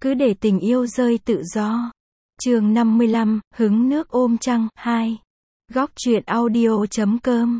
cứ để tình yêu rơi tự do. Chương 55, hứng nước ôm trăng, 2. Góc truyện audio.com.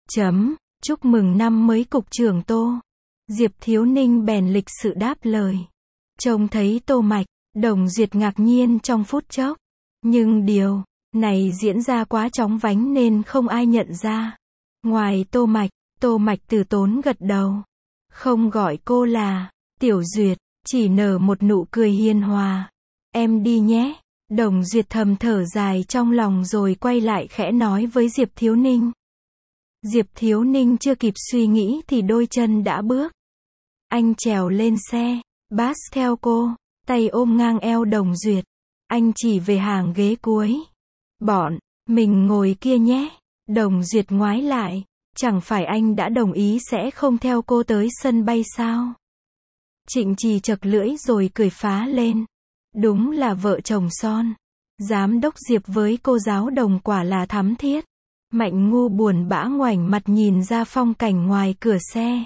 Chúc mừng năm mới cục trưởng Tô. Diệp Thiếu Ninh bèn lịch sự đáp lời. Trông thấy Tô Mạch, Đồng Duyệt ngạc nhiên trong phút chốc. Nhưng điều này diễn ra quá chóng vánh nên không ai nhận ra. Ngoài Tô Mạch từ tốn gật đầu. Không gọi cô là Tiểu Duyệt, chỉ nở một nụ cười hiền hòa. Em đi nhé. Đồng Duyệt thầm thở dài trong lòng rồi quay lại khẽ nói với Diệp Thiếu Ninh. Diệp Thiếu Ninh chưa kịp suy nghĩ thì đôi chân đã bước. Anh trèo lên xe, Bass theo cô, tay ôm ngang eo Đồng Duyệt. Anh chỉ về hàng ghế cuối. Bọn mình ngồi kia nhé. Đồng Duyệt ngoái lại, chẳng phải anh đã đồng ý sẽ không theo cô tới sân bay sao? Trịnh Trì chật lưỡi rồi cười phá lên. Đúng là vợ chồng son. Giám đốc Diệp với cô giáo Đồng quả là thắm thiết. Mạnh Ngu buồn bã ngoảnh mặt nhìn ra phong cảnh ngoài cửa xe.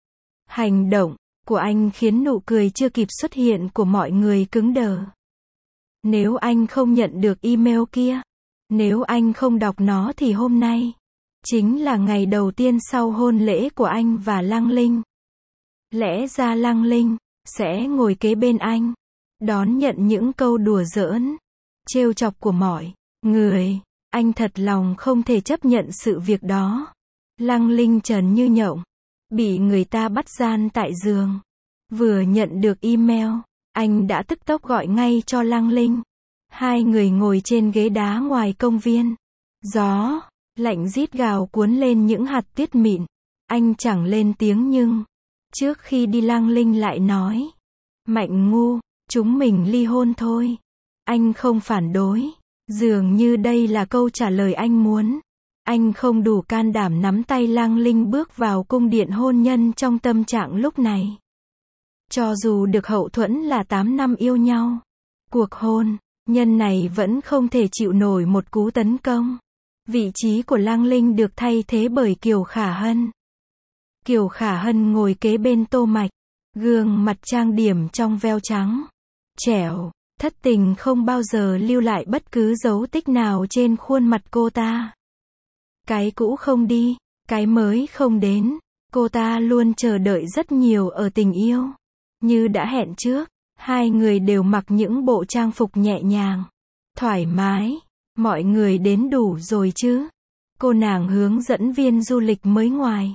Hành động của anh khiến nụ cười chưa kịp xuất hiện của mọi người cứng đờ. Nếu anh không nhận được email kia, nếu anh không đọc nó thì hôm nay chính là ngày đầu tiên sau hôn lễ của anh và Lăng Linh. Lẽ ra Lăng Linh sẽ ngồi kế bên anh, đón nhận những câu đùa giỡn, trêu chọc của mọi người. Anh thật lòng không thể chấp nhận sự việc đó. Lăng Linh trần như nhộng, bị người ta bắt gian tại giường. Vừa nhận được email, anh đã tức tốc gọi ngay cho Lăng Linh. Hai người ngồi trên ghế đá ngoài công viên. Gió lạnh rít gào cuốn lên những hạt tuyết mịn. Anh chẳng lên tiếng nhưng trước khi đi Lăng Linh lại nói. Mạnh Ngu, chúng mình ly hôn thôi. Anh không phản đối. Dường như đây là câu trả lời anh muốn. Anh không đủ can đảm nắm tay Lăng Linh bước vào cung điện hôn nhân trong tâm trạng lúc này. Cho dù được hậu thuẫn là 8 năm yêu nhau, cuộc hôn nhân này vẫn không thể chịu nổi một cú tấn công. Vị trí của Lăng Linh được thay thế bởi Kiều Khả Hân. Kiều Khả Hân ngồi kế bên Tô Mạch, gương mặt trang điểm trong veo trắng, trẻo, thất tình không bao giờ lưu lại bất cứ dấu tích nào trên khuôn mặt cô ta. Cái cũ không đi, cái mới không đến, cô ta luôn chờ đợi rất nhiều ở tình yêu. Như đã hẹn trước, hai người đều mặc những bộ trang phục nhẹ nhàng, thoải mái. Mọi người đến đủ rồi chứ? Cô nàng hướng dẫn viên du lịch mới ngoài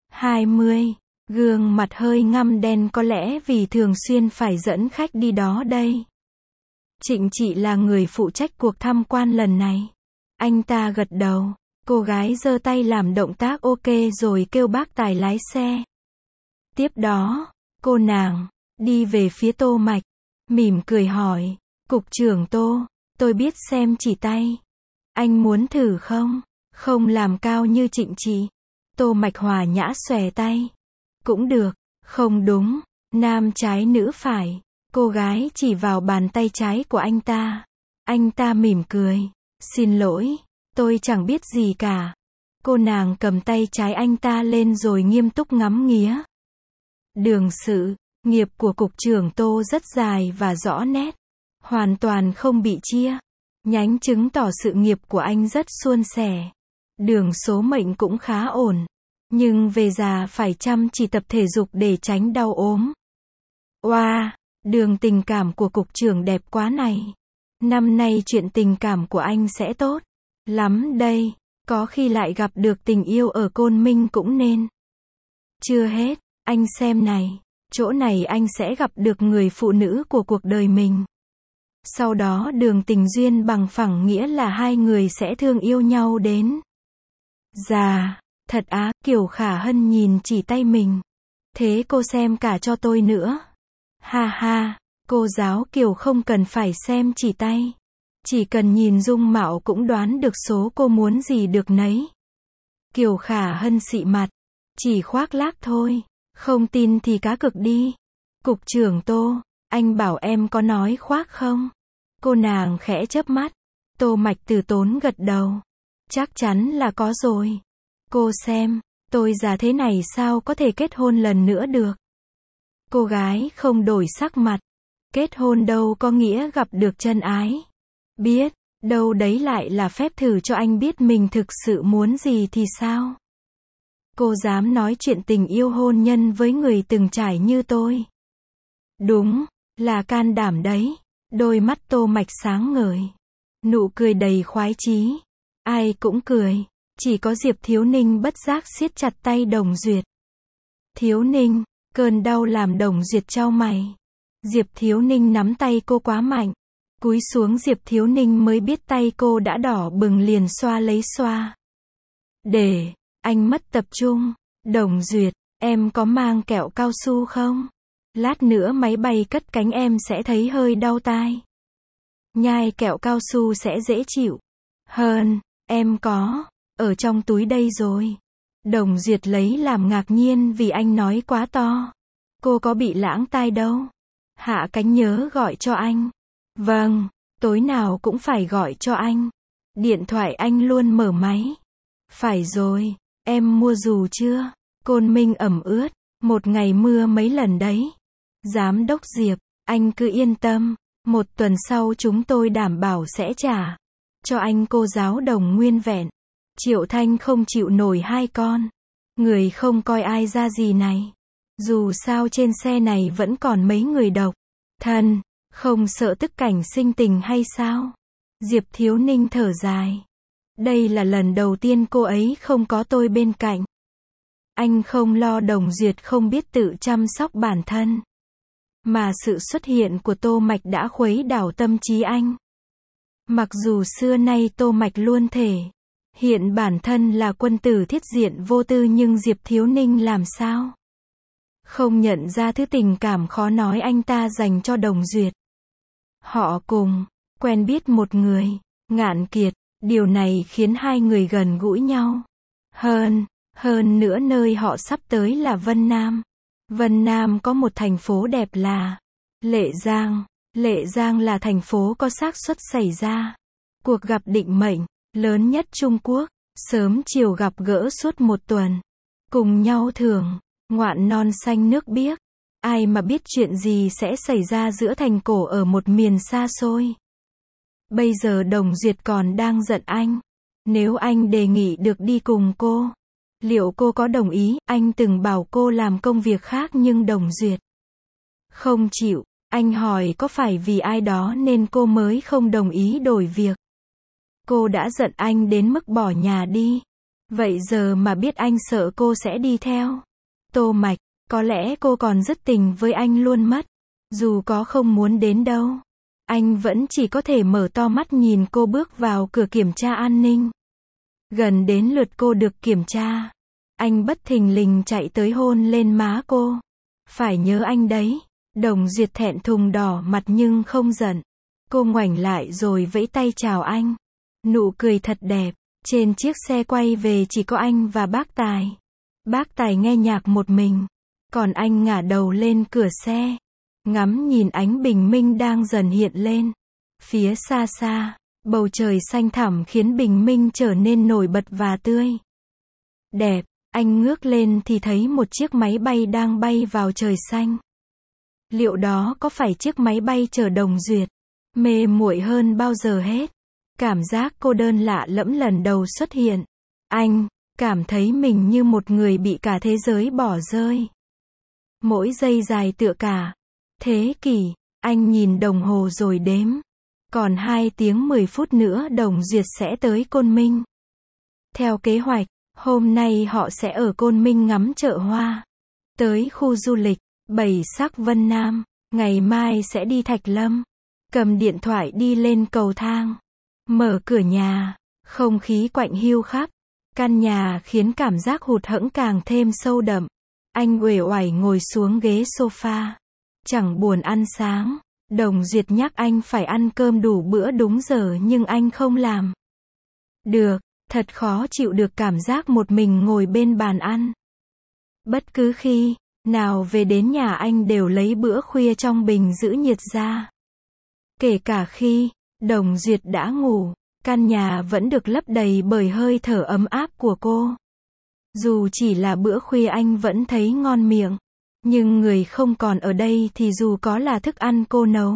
20, gương mặt hơi ngăm đen có lẽ vì thường xuyên phải dẫn khách đi đó đây. Trịnh Trị là người phụ trách cuộc tham quan lần này. Anh ta gật đầu, cô gái giơ tay làm động tác ok rồi kêu bác tài lái xe. Tiếp đó, cô nàng đi về phía Tô Mạch, mỉm cười hỏi, Cục trưởng Tô, tôi biết xem chỉ tay. Anh muốn thử không? Không làm cao như Trịnh Trị. Tô Mạch hòa nhã xòe tay. Cũng được, không đúng, nam trái nữ phải. Cô gái chỉ vào bàn tay trái của anh ta. Anh ta mỉm cười. Xin lỗi, tôi chẳng biết gì cả. Cô nàng cầm tay trái anh ta lên rồi nghiêm túc ngắm nghía. Đường sự nghiệp của Cục trưởng Tô rất dài và rõ nét. Hoàn toàn không bị chia nhánh chứng tỏ sự nghiệp của anh rất suôn sẻ. Đường số mệnh cũng khá ổn. Nhưng về già phải chăm chỉ tập thể dục để tránh đau ốm. Wow, đường tình cảm của cục trưởng đẹp quá này. Năm nay chuyện tình cảm của anh sẽ tốt lắm đây. Có khi lại gặp được tình yêu ở Côn Minh cũng nên. Chưa hết, anh xem này. Chỗ này anh sẽ gặp được người phụ nữ của cuộc đời mình. Sau đó đường tình duyên bằng phẳng nghĩa là hai người sẽ thương yêu nhau đến già. Thật á, Kiều Khả Hân nhìn chỉ tay mình. Thế cô xem cả cho tôi nữa. Ha ha, cô giáo Kiều không cần phải xem chỉ tay. Chỉ cần nhìn dung mạo cũng đoán được số cô muốn gì được nấy. Kiều Khả Hân xị mặt. Chỉ khoác lác thôi. Không tin thì cá cược đi. Cục trưởng Tô, anh bảo em có nói khoác không? Cô nàng khẽ chớp mắt. Tô Mạch từ tốn gật đầu. Chắc chắn là có rồi. Cô xem, tôi già thế này sao có thể kết hôn lần nữa được? Cô gái không đổi sắc mặt. Kết hôn đâu có nghĩa gặp được chân ái. Biết, đâu đấy lại là phép thử cho anh biết mình thực sự muốn gì thì sao. Cô dám nói chuyện tình yêu hôn nhân với người từng trải như tôi. Đúng, là can đảm đấy. Đôi mắt Tô Mạch sáng ngời. Nụ cười đầy khoái chí. Ai cũng cười. Chỉ có Diệp Thiếu Ninh bất giác siết chặt tay Đồng Duyệt. Thiếu Ninh, cơn đau làm Đồng Duyệt chau mày. Diệp Thiếu Ninh nắm tay cô quá mạnh. Cúi xuống Diệp Thiếu Ninh mới biết tay cô đã đỏ bừng liền xoa lấy xoa. Để, anh mất tập trung. Đồng Duyệt, em có mang kẹo cao su không? Lát nữa máy bay cất cánh em sẽ thấy hơi đau tai. Nhai kẹo cao su sẽ dễ chịu hơn, em có, ở trong túi đây rồi. Đồng Duyệt lấy làm ngạc nhiên vì anh nói quá to. Cô có bị lãng tai đâu. Hạ cánh nhớ gọi cho anh. Vâng, tối nào cũng phải gọi cho anh. Điện thoại anh luôn mở máy. Phải rồi, em mua dù chưa? Côn Minh ẩm ướt, một ngày mưa mấy lần đấy. Giám đốc Diệp, anh cứ yên tâm, một tuần sau chúng tôi đảm bảo sẽ trả cho anh cô giáo đồng nguyên vẹn. Triệu Thanh không chịu nổi hai con. Người không coi ai ra gì này. Dù sao trên xe này vẫn còn mấy người độc thân, không sợ tức cảnh sinh tình hay sao? Diệp Thiếu Ninh thở dài. Đây là lần đầu tiên cô ấy không có tôi bên cạnh. Anh không lo Đồng Duyệt không biết tự chăm sóc bản thân. Mà sự xuất hiện của Tô Mạch đã khuấy đảo tâm trí anh. Mặc dù xưa nay Tô Mạch luôn thể hiện bản thân là quân tử thiết diện vô tư nhưng Diệp Thiếu Ninh làm sao không nhận ra thứ tình cảm khó nói anh ta dành cho Đồng Duyệt. Họ cùng quen biết một người, Ngạn Kiệt, điều này khiến hai người gần gũi nhau. Hơn nữa nơi họ sắp tới là Vân Nam. Vân Nam có một thành phố đẹp là Lệ Giang. Lệ Giang là thành phố có xác suất xảy ra cuộc gặp định mệnh lớn nhất Trung Quốc. Sớm chiều gặp gỡ suốt một tuần. Cùng nhau thưởng ngoạn non xanh nước biếc. Ai mà biết chuyện gì sẽ xảy ra giữa thành cổ ở một miền xa xôi. Bây giờ Đồng Duyệt còn đang giận anh. Nếu anh đề nghị được đi cùng cô, liệu cô có đồng ý? Anh từng bảo cô làm công việc khác nhưng Đồng Duyệt không chịu. Anh hỏi có phải vì ai đó nên cô mới không đồng ý đổi việc. Cô đã giận anh đến mức bỏ nhà đi. Vậy giờ mà biết anh sợ cô sẽ đi theo Tô Mạch, có lẽ cô còn rất tình với anh luôn mất. Dù có không muốn đến đâu, anh vẫn chỉ có thể mở to mắt nhìn cô bước vào cửa kiểm tra an ninh. Gần đến lượt cô được kiểm tra, anh bất thình lình chạy tới hôn lên má cô. Phải nhớ anh đấy. Đồng Duyệt thẹn thùng đỏ mặt nhưng không giận. Cô ngoảnh lại rồi vẫy tay chào anh. Nụ cười thật đẹp. Trên chiếc xe quay về chỉ có anh và bác Tài. Bác Tài nghe nhạc một mình. Còn anh ngả đầu lên cửa xe. Ngắm nhìn ánh bình minh đang dần hiện lên. Phía xa xa, bầu trời xanh thẳm khiến bình minh trở nên nổi bật và tươi đẹp. Anh ngước lên thì thấy một chiếc máy bay đang bay vào trời xanh. Liệu đó có phải chiếc máy bay chở Đồng Duyệt? Mê muội hơn bao giờ hết. Cảm giác cô đơn lạ lẫm lần đầu xuất hiện. Anh cảm thấy mình như một người bị cả thế giới bỏ rơi. Mỗi giây dài tựa cả thế kỷ. Anh nhìn đồng hồ rồi đếm. Còn 2 tiếng 10 phút nữa Đồng Duyệt sẽ tới Côn Minh. Theo kế hoạch, hôm nay họ sẽ ở Côn Minh ngắm chợ hoa. Tới khu du lịch Bảy Sắc Vân Nam. Ngày mai sẽ đi Thạch Lâm. Cầm điện thoại đi lên cầu thang. Mở cửa nhà. Không khí quạnh hiu khắp căn nhà khiến cảm giác hụt hẫng càng thêm sâu đậm. Anh uể oải ngồi xuống ghế sofa. Chẳng buồn ăn sáng. Đồng Duyệt nhắc anh phải ăn cơm đủ bữa đúng giờ nhưng anh không làm được. Thật khó chịu được cảm giác một mình ngồi bên bàn ăn. Bất cứ khi nào về đến nhà anh đều lấy bữa khuya trong bình giữ nhiệt ra. Kể cả khi Đồng Duyệt đã ngủ, căn nhà vẫn được lấp đầy bởi hơi thở ấm áp của cô. Dù chỉ là bữa khuya anh vẫn thấy ngon miệng. Nhưng người không còn ở đây thì dù có là thức ăn cô nấu,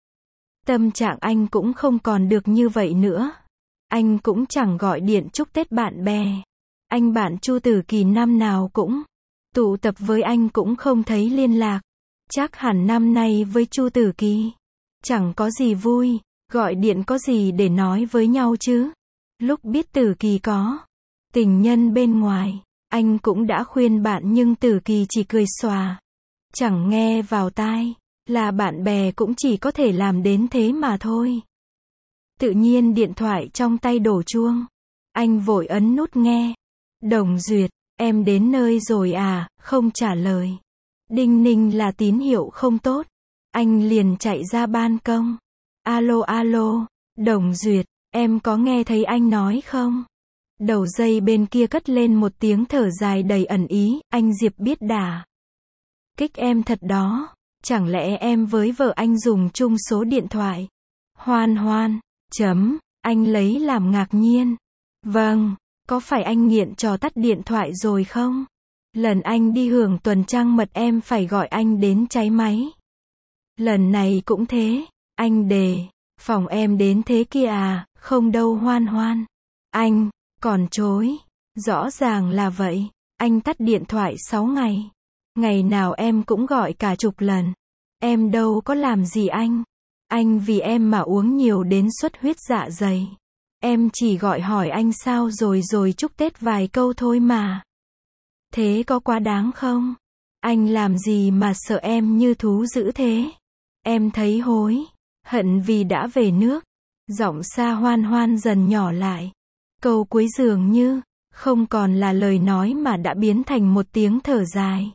tâm trạng anh cũng không còn được như vậy nữa. Anh cũng chẳng gọi điện chúc Tết bạn bè. Anh bạn Chu Tử Kỳ năm nào cũng tụ tập với anh cũng không thấy liên lạc. Chắc hẳn năm nay với Chu Tử Kỳ chẳng có gì vui, gọi điện có gì để nói với nhau chứ. Lúc biết Tử Kỳ có tình nhân bên ngoài, anh cũng đã khuyên bạn nhưng Tử Kỳ chỉ cười xòa, chẳng nghe vào tai, là bạn bè cũng chỉ có thể làm đến thế mà thôi. Tự nhiên điện thoại trong tay đổ chuông. Anh vội ấn nút nghe. Đồng Duyệt, em đến nơi rồi à, không trả lời. Đinh ninh là tín hiệu không tốt. Anh liền chạy ra ban công. Alo alo, Đồng Duyệt, em có nghe thấy anh nói không? Đầu dây bên kia cất lên một tiếng thở dài đầy ẩn ý, anh Diệp biết đà kích em thật đó. Chẳng lẽ em với vợ anh dùng chung số điện thoại? Hoan hoan, anh lấy làm ngạc nhiên. Vâng, có phải anh nghiện trò tắt điện thoại rồi không? Lần anh đi hưởng tuần trăng mật em phải gọi anh đến cháy máy. Lần này cũng thế, anh đề phòng em đến thế kia à, không đâu hoan hoan. Anh còn chối, rõ ràng là vậy, anh tắt điện thoại 6 ngày. Ngày nào em cũng gọi cả chục lần. Em đâu có làm gì anh vì em mà uống nhiều đến xuất huyết dạ dày. Em chỉ gọi hỏi anh sao rồi chúc Tết vài câu thôi mà. Thế có quá đáng không? Anh làm gì mà sợ em như thú dữ thế? Em thấy hối hận vì đã về nước. Giọng Sa Hoan Hoan dần nhỏ lại. Câu cuối dường như không còn là lời nói mà đã biến thành một tiếng thở dài,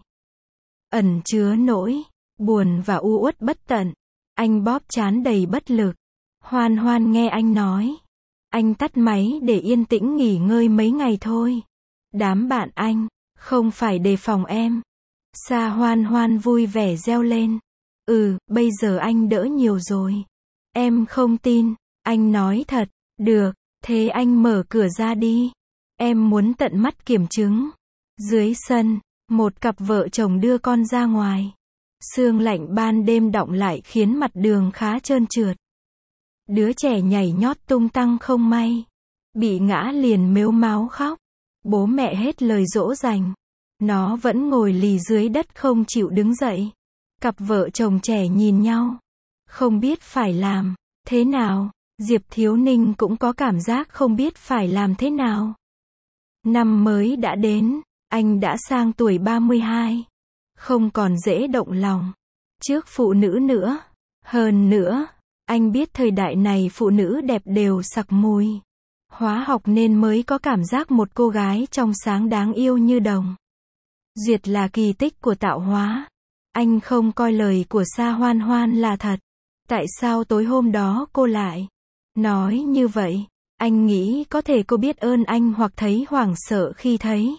ẩn chứa nỗi buồn và u uất bất tận. Anh bóp trán đầy bất lực. Hoan Hoan nghe anh nói. Anh tắt máy để yên tĩnh nghỉ ngơi mấy ngày thôi. Đám bạn anh không phải đề phòng em. Sa Hoan Hoan vui vẻ reo lên. Bây giờ anh đỡ nhiều rồi. Em không tin. Anh nói thật. Được, thế anh mở cửa ra đi. Em muốn tận mắt kiểm chứng. Dưới sân, một cặp vợ chồng đưa con ra ngoài. Sương lạnh ban đêm đọng lại khiến mặt đường khá trơn trượt. Đứa trẻ nhảy nhót tung tăng không may. Bị ngã liền mếu máo khóc. Bố mẹ hết lời dỗ dành. Nó vẫn ngồi lì dưới đất không chịu đứng dậy. Cặp vợ chồng trẻ nhìn nhau. Không biết phải làm thế nào. Diệp Thiếu Ninh cũng có cảm giác không biết phải làm thế nào. Năm mới đã đến. Anh đã sang tuổi 32. Không còn dễ động lòng trước phụ nữ nữa. Hơn nữa, anh biết thời đại này phụ nữ đẹp đều sặc mùi hóa học nên mới có cảm giác một cô gái trong sáng đáng yêu như Đồng Duyệt là kỳ tích của tạo hóa. Anh không coi lời của Sa Hoan Hoan là thật. Tại sao tối hôm đó cô lại nói như vậy? Anh nghĩ có thể cô biết ơn anh hoặc thấy hoảng sợ khi thấy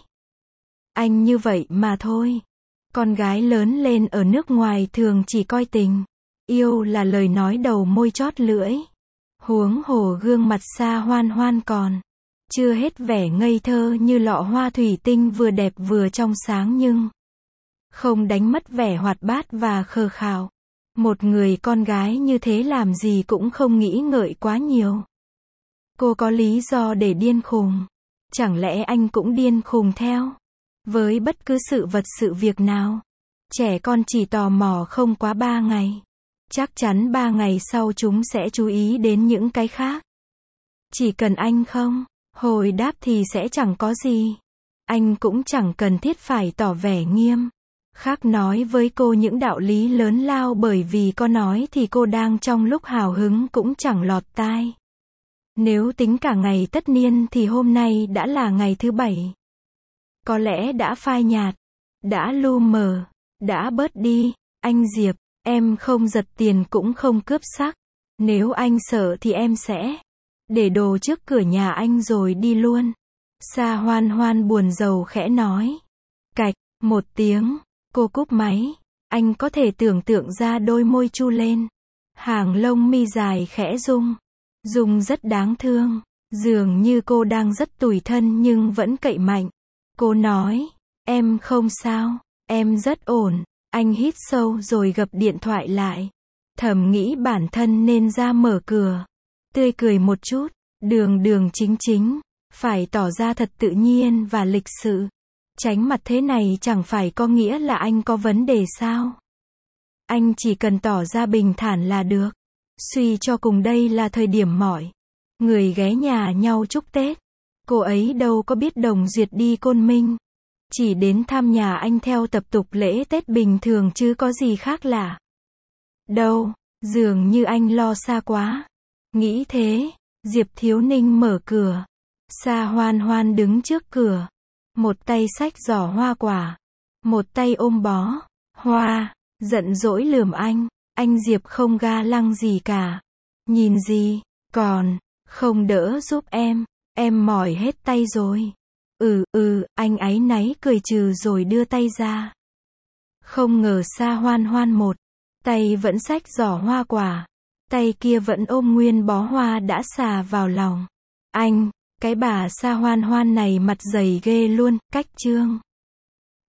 anh như vậy mà thôi. Con gái lớn lên ở nước ngoài thường chỉ coi tình yêu là lời nói đầu môi chót lưỡi. Huống hồ gương mặt Sa Hoan Hoan còn chưa hết vẻ ngây thơ như lọ hoa thủy tinh vừa đẹp vừa trong sáng nhưng không đánh mất vẻ hoạt bát và khờ khạo. Một người con gái như thế làm gì cũng không nghĩ ngợi quá nhiều. Cô có lý do để điên khùng. Chẳng lẽ anh cũng điên khùng theo? Với bất cứ sự vật sự việc nào, trẻ con chỉ tò mò không quá 3 ngày. Chắc chắn 3 ngày sau chúng sẽ chú ý đến những cái khác. Chỉ cần anh không hồi đáp thì sẽ chẳng có gì. Anh cũng chẳng cần thiết phải tỏ vẻ nghiêm khắc nói với cô những đạo lý lớn lao, bởi vì có nói thì cô đang trong lúc hào hứng cũng chẳng lọt tai. Nếu tính cả ngày tất niên thì hôm nay đã là ngày thứ 7. Có lẽ đã phai nhạt, đã lu mờ, đã bớt đi. Anh Diệp, em không giật tiền cũng không cướp sắc. Nếu anh sợ thì em sẽ để đồ trước cửa nhà anh rồi đi luôn. Sa Hoan Hoan buồn rầu khẽ nói. Cạch, một tiếng, cô cúp máy. Anh có thể tưởng tượng ra đôi môi chu lên. Hàng lông mi dài khẽ rung. Rung rất đáng thương. Dường như cô đang rất tủi thân nhưng vẫn cậy mạnh. Cô nói, em không sao, em rất ổn. Anh hít sâu rồi gập điện thoại lại. Thầm nghĩ bản thân nên ra mở cửa. Tươi cười một chút, đường đường chính chính, phải tỏ ra thật tự nhiên và lịch sự. Tránh mặt thế này chẳng phải có nghĩa là anh có vấn đề sao? Anh chỉ cần tỏ ra bình thản là được. Suy cho cùng đây là thời điểm mọi người ghé nhà nhau chúc Tết. Cô ấy đâu có biết Đồng Duyệt đi Côn Minh. Chỉ đến thăm nhà anh theo tập tục lễ Tết bình thường chứ có gì khác lạ. Đâu, dường như anh lo xa quá. Nghĩ thế, Diệp Thiếu Ninh mở cửa. Sa Hoan Hoan đứng trước cửa. Một tay xách giỏ hoa quả. Một tay ôm bó hoa, giận dỗi lườm anh Diệp không ga lăng gì cả. Nhìn gì, còn, không đỡ giúp em mỏi hết tay rồi. Anh áy náy cười trừ rồi đưa tay ra. Không ngờ Sa Hoan Hoan một tay vẫn xách giỏ hoa quả, tay kia vẫn ôm nguyên bó hoa đã xà vào lòng. Cái bà Sa Hoan Hoan này mặt dày ghê luôn, cách trương.